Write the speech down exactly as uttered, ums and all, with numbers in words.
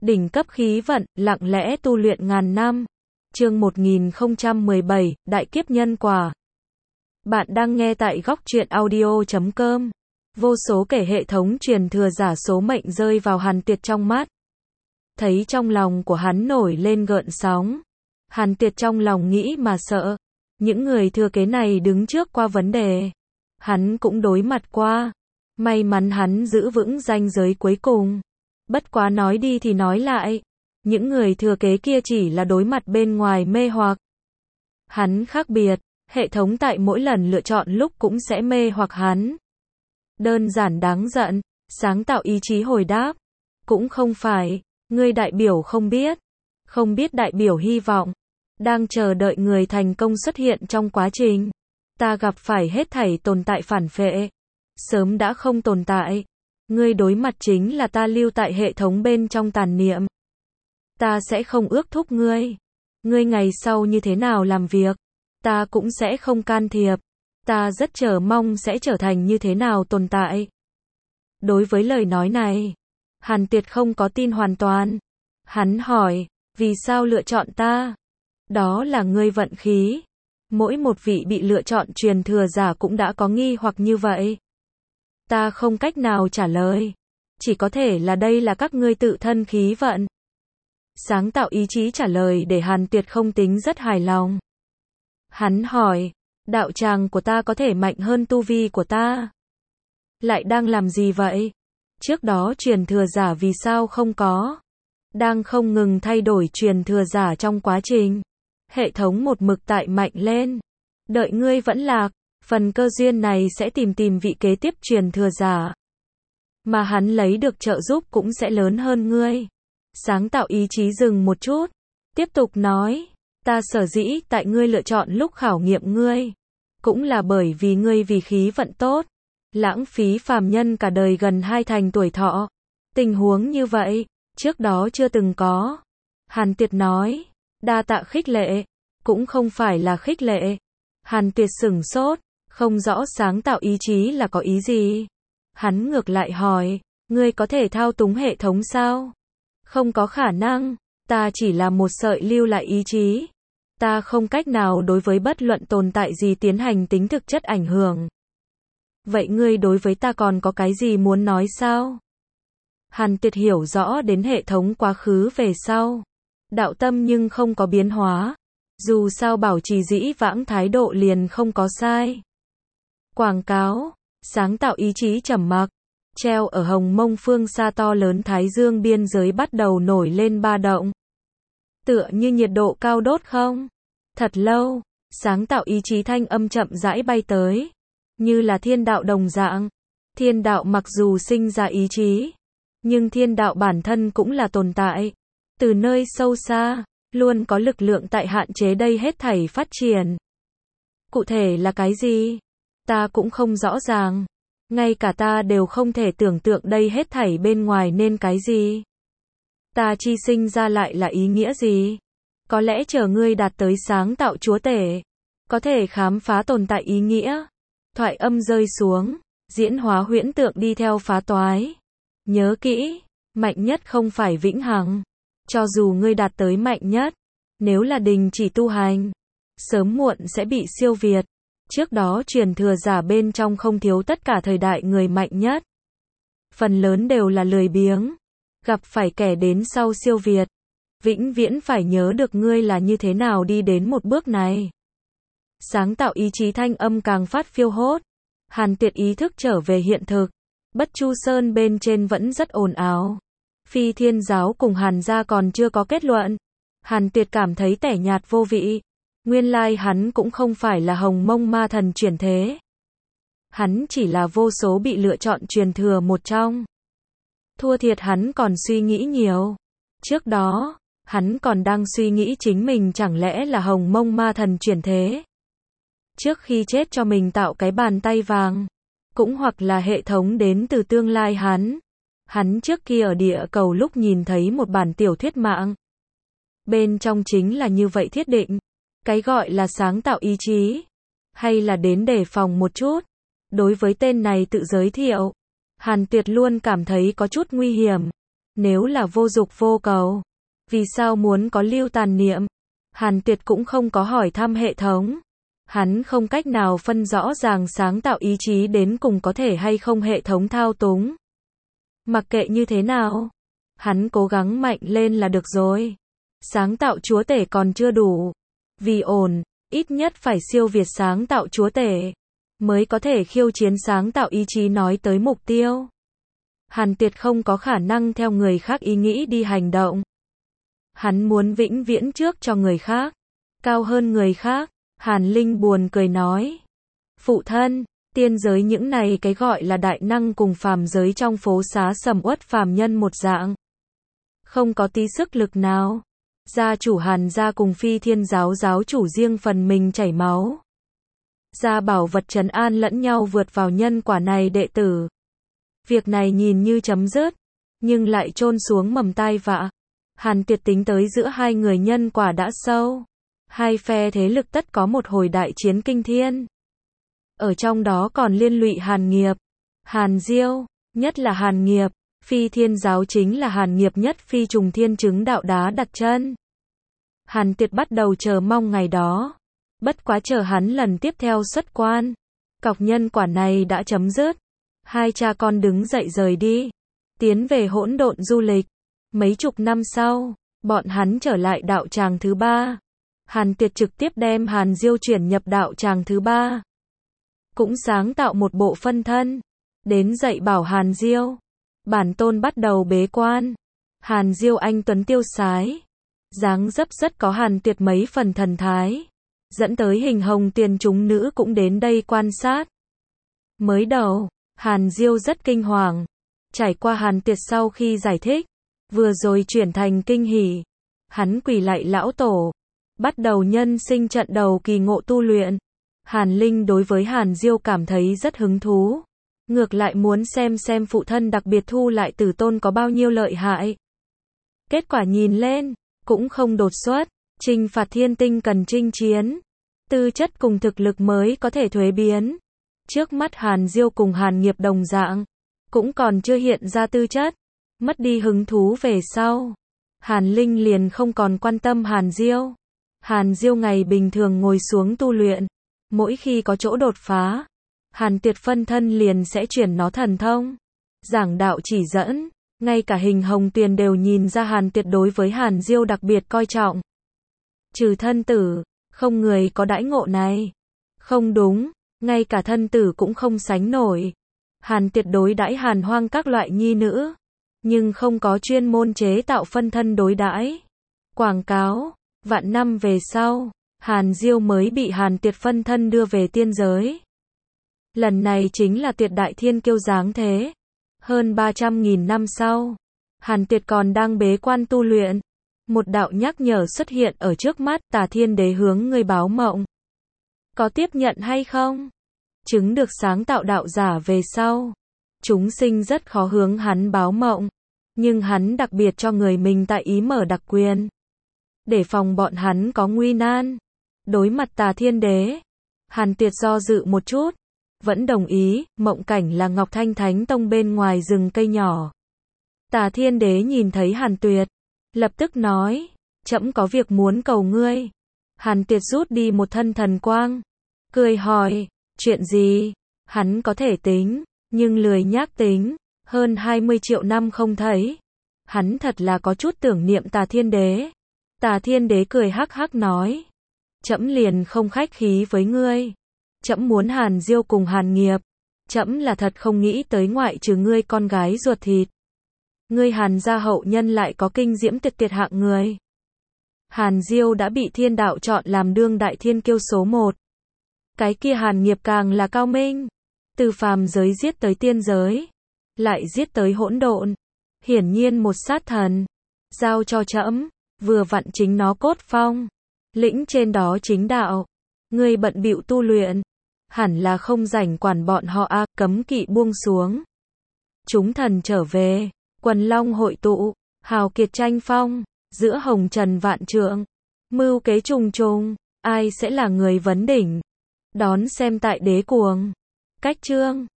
Đỉnh cấp khí vận, lặng lẽ tu luyện ngàn năm. Chương một nghìn không trăm mười bảy, Đại kiếp nhân quả. Bạn đang nghe tại góc truyện audio chấm com. Vô số kể hệ thống truyền thừa giả số mệnh rơi vào Hàn Tuyệt trong mắt. Thấy trong lòng của hắn nổi lên gợn sóng. Hàn Tuyệt trong lòng nghĩ mà sợ. Những người thừa kế này đứng trước qua vấn đề. Hắn cũng đối mặt qua. May mắn hắn giữ vững ranh giới cuối cùng. Bất quá nói đi thì nói lại. Những người thừa kế kia chỉ là đối mặt bên ngoài mê hoặc. Hắn khác biệt. Hệ thống tại mỗi lần lựa chọn lúc cũng sẽ mê hoặc hắn. Đơn giản đáng giận. Sáng tạo ý chí hồi đáp. Cũng không phải. Ngươi đại biểu không biết. Không biết đại biểu hy vọng. Đang chờ đợi người thành công xuất hiện trong quá trình. Ta gặp phải hết thảy tồn tại phản phệ. Sớm đã không tồn tại. Ngươi đối mặt chính là ta lưu tại hệ thống bên trong tàn niệm. Ta sẽ không ước thúc ngươi. Ngươi ngày sau như thế nào làm việc, ta cũng sẽ không can thiệp. Ta rất chờ mong sẽ trở thành như thế nào tồn tại. Đối với lời nói này, Hàn Tuyệt không có tin hoàn toàn. Hắn hỏi, vì sao lựa chọn ta? Đó là ngươi vận khí. Mỗi một vị bị lựa chọn truyền thừa giả cũng đã có nghi hoặc như vậy. Ta không cách nào trả lời. Chỉ có thể là đây là các ngươi tự thân khí vận. Sáng tạo ý chí trả lời để Hàn Tuyệt không tính rất hài lòng. Hắn hỏi, đạo tràng của ta có thể mạnh hơn tu vi của ta? Lại đang làm gì vậy? Trước đó truyền thừa giả vì sao không có? Đang không ngừng thay đổi truyền thừa giả trong quá trình. Hệ thống một mực tại mạnh lên. Đợi ngươi vẫn lạc, phần cơ duyên này sẽ tìm tìm vị kế tiếp truyền thừa giả. Mà hắn lấy được trợ giúp cũng sẽ lớn hơn ngươi. Sáng tạo ý chí dừng một chút. Tiếp tục nói, ta sở dĩ tại ngươi lựa chọn lúc khảo nghiệm ngươi. Cũng là bởi vì ngươi vì khí vận tốt. Lãng phí phàm nhân cả đời gần hai thành tuổi thọ. Tình huống như vậy, trước đó chưa từng có. Hàn Tuyệt nói, đa tạ khích lệ. Cũng không phải là khích lệ. Hàn Tuyệt sửng sốt, không rõ sáng tạo ý chí là có ý gì. Hắn ngược lại hỏi, ngươi có thể thao túng hệ thống sao? Không có khả năng, ta chỉ là một sợi lưu lại ý chí. Ta không cách nào đối với bất luận tồn tại gì tiến hành tính thực chất ảnh hưởng. Vậy ngươi đối với ta còn có cái gì muốn nói sao? Hàn Tuyệt hiểu rõ đến hệ thống quá khứ về sau. Đạo tâm nhưng không có biến hóa. Dù sao bảo trì dĩ vãng thái độ liền không có sai. Quảng cáo, sáng tạo ý chí trầm mặc. Treo ở hồng mông phương xa to lớn thái dương biên giới bắt đầu nổi lên ba động. Tựa như nhiệt độ cao đốt không? Thật lâu, sáng tạo ý chí thanh âm chậm rãi bay tới. Như là thiên đạo đồng dạng. Thiên đạo mặc dù sinh ra ý chí, nhưng thiên đạo bản thân cũng là tồn tại. Từ nơi sâu xa, luôn có lực lượng tại hạn chế đây hết thảy phát triển. Cụ thể là cái gì? Ta cũng không rõ ràng. Ngay cả ta đều không thể tưởng tượng đây hết thảy bên ngoài nên cái gì. Ta chi sinh ra lại là ý nghĩa gì? Có lẽ chờ ngươi đạt tới sáng tạo chúa tể, có thể khám phá tồn tại ý nghĩa. Thoại âm rơi xuống, diễn hóa huyễn tượng đi theo phá toái. Nhớ kỹ, mạnh nhất không phải vĩnh hằng. Cho dù ngươi đạt tới mạnh nhất, nếu là đình chỉ tu hành, sớm muộn sẽ bị siêu việt. Trước đó truyền thừa giả bên trong không thiếu tất cả thời đại người mạnh nhất. Phần lớn đều là lười biếng. Gặp phải kẻ đến sau siêu việt. Vĩnh viễn phải nhớ được ngươi là như thế nào đi đến một bước này. Sáng tạo ý chí thanh âm càng phát phiêu hốt. Hàn Tuyệt ý thức trở về hiện thực. Bất Chu Sơn bên trên vẫn rất ồn ào. Phi Thiên giáo cùng Hàn gia còn chưa có kết luận. Hàn Tuyệt cảm thấy tẻ nhạt vô vị. Nguyên lai hắn cũng không phải là hồng mông ma thần chuyển thế. Hắn chỉ là vô số bị lựa chọn truyền thừa một trong. Thua thiệt hắn còn suy nghĩ nhiều. Trước đó, hắn còn đang suy nghĩ chính mình chẳng lẽ là hồng mông ma thần chuyển thế. Trước khi chết cho mình tạo cái bàn tay vàng. Cũng hoặc là hệ thống đến từ tương lai hắn. Hắn trước kia ở địa cầu lúc nhìn thấy một bản tiểu thuyết mạng. Bên trong chính là như vậy thiết định. Cái gọi là sáng tạo ý chí. Hay là đến đề phòng một chút. Đối với tên này tự giới thiệu, Hàn Tuyệt luôn cảm thấy có chút nguy hiểm. Nếu là vô dục vô cầu, vì sao muốn có lưu tàn niệm? Hàn Tuyệt cũng không có hỏi thăm hệ thống. Hắn không cách nào phân rõ ràng sáng tạo ý chí đến cùng có thể hay không hệ thống thao túng. Mặc kệ như thế nào, hắn cố gắng mạnh lên là được rồi. Sáng tạo chúa tể còn chưa đủ. Vì ổn, ít nhất phải siêu việt sáng tạo chúa tể, mới có thể khiêu chiến sáng tạo ý chí nói tới mục tiêu. Hàn Tuyệt không có khả năng theo người khác ý nghĩ đi hành động. Hắn muốn vĩnh viễn trước cho người khác, cao hơn người khác. Hàn Linh buồn cười nói. Phụ thân, tiên giới những này cái gọi là đại năng cùng phàm giới trong phố xá sầm uất phàm nhân một dạng. Không có tí sức lực nào. Gia chủ Hàn gia cùng Phi Thiên giáo giáo chủ riêng phần mình chảy máu. Gia bảo vật trấn an lẫn nhau vượt vào nhân quả này đệ tử. Việc này nhìn như chấm dứt, nhưng lại chôn xuống mầm tai vạ. Hàn Tuyệt tính tới giữa hai người nhân quả đã sâu. Hai phe thế lực tất có một hồi đại chiến kinh thiên. Ở trong đó còn liên lụy Hàn Nghiệp, Hàn Diêu, nhất là Hàn Nghiệp. Phi Thiên giáo chính là Hàn Nghiệp nhất phi trùng thiên chứng đạo đá đặt chân. Hàn Tuyệt bắt đầu chờ mong ngày đó. Bất quá chờ hắn lần tiếp theo xuất quan. Cọc nhân quả này đã chấm dứt. Hai cha con đứng dậy rời đi. Tiến về hỗn độn du lịch. Mấy chục năm sau, bọn hắn trở lại đạo tràng thứ ba. Hàn Tuyệt trực tiếp đem Hàn Diêu chuyển nhập đạo tràng thứ ba. Cũng sáng tạo một bộ phân thân. Đến dạy bảo Hàn Diêu. Bản tôn bắt đầu bế quan. Hàn Diêu anh tuấn tiêu sái. Dáng dấp rất có Hàn Tuyệt mấy phần thần thái. Dẫn tới hình hồng tiền chúng nữ cũng đến đây quan sát. Mới đầu, Hàn Diêu rất kinh hoàng. Trải qua Hàn Tuyệt sau khi giải thích, vừa rồi chuyển thành kinh hỉ. Hắn quỳ lạy lão tổ. Bắt đầu nhân sinh trận đầu kỳ ngộ tu luyện. Hàn Linh đối với Hàn Diêu cảm thấy rất hứng thú. Ngược lại muốn xem xem phụ thân đặc biệt thu lại tử tôn có bao nhiêu lợi hại. Kết quả nhìn lên, cũng không đột xuất. Trinh phạt thiên tinh cần chinh chiến. Tư chất cùng thực lực mới có thể thuế biến. Trước mắt Hàn Diêu cùng Hàn Nghiệp đồng dạng. Cũng còn chưa hiện ra tư chất. Mất đi hứng thú về sau. Hàn Linh liền không còn quan tâm Hàn Diêu. Hàn Diêu ngày bình thường ngồi xuống tu luyện. Mỗi khi có chỗ đột phá, Hàn Tuyệt phân thân liền sẽ chuyển nó thần thông. Giảng đạo chỉ dẫn, ngay cả hình hồng tuyền đều nhìn ra Hàn Tuyệt đối với Hàn Diêu đặc biệt coi trọng. Trừ thân tử, không người có đãi ngộ này. Không đúng, ngay cả thân tử cũng không sánh nổi. Hàn Tuyệt đối đãi Hàn Hoang các loại nhi nữ, nhưng không có chuyên môn chế tạo phân thân đối đãi. Quảng cáo, vạn năm về sau, Hàn Diêu mới bị Hàn Tuyệt phân thân đưa về tiên giới. Lần này chính là tuyệt đại thiên kiêu dáng thế. Hơn ba trăm nghìn năm sau, Hàn Tuyệt còn đang bế quan tu luyện. Một đạo nhắc nhở xuất hiện ở trước mắt, Tà Thiên Đế hướng ngươi báo mộng. Có tiếp nhận hay không? Chứng được sáng tạo đạo giả về sau. Chúng sinh rất khó hướng hắn báo mộng. Nhưng hắn đặc biệt cho người mình tại ý mở đặc quyền. Để phòng bọn hắn có nguy nan. Đối mặt Tà Thiên Đế, Hàn Tuyệt do dự một chút. Vẫn đồng ý, mộng cảnh là Ngọc Thanh Thánh Tông bên ngoài rừng cây nhỏ. Tà Thiên Đế nhìn thấy Hàn Tuyệt, lập tức nói, trẫm có việc muốn cầu ngươi. Hàn Tuyệt rút đi một thân thần quang, cười hỏi, chuyện gì? Hắn có thể tính, nhưng lười nhác tính, hơn hai mươi triệu năm không thấy. Hắn thật là có chút tưởng niệm Tà Thiên Đế. Tà Thiên Đế cười hắc hắc nói, trẫm liền không khách khí với ngươi. Trẫm muốn Hàn Diêu cùng Hàn Nghiệp. Trẫm là thật không nghĩ tới ngoại trừ ngươi con gái ruột thịt. Ngươi Hàn gia hậu nhân lại có kinh diễm tuyệt tuyệt hạng người. Hàn Diêu đã bị thiên đạo chọn làm đương đại thiên kiêu số một. Cái kia Hàn Nghiệp càng là cao minh. Từ phàm giới giết tới tiên giới. Lại giết tới hỗn độn. Hiển nhiên một sát thần. Giao cho trẫm, vừa vặn chính nó cốt phong. Lĩnh trên đó chính đạo. Ngươi bận bịu tu luyện. Hẳn là không rảnh quản bọn họ a, cấm kỵ buông xuống. Chúng thần trở về, quần long hội tụ, hào kiệt tranh phong, giữa hồng trần vạn trượng, mưu kế trùng trùng, ai sẽ là người vấn đỉnh? Đón xem tại Đế Cuồng. Cách chương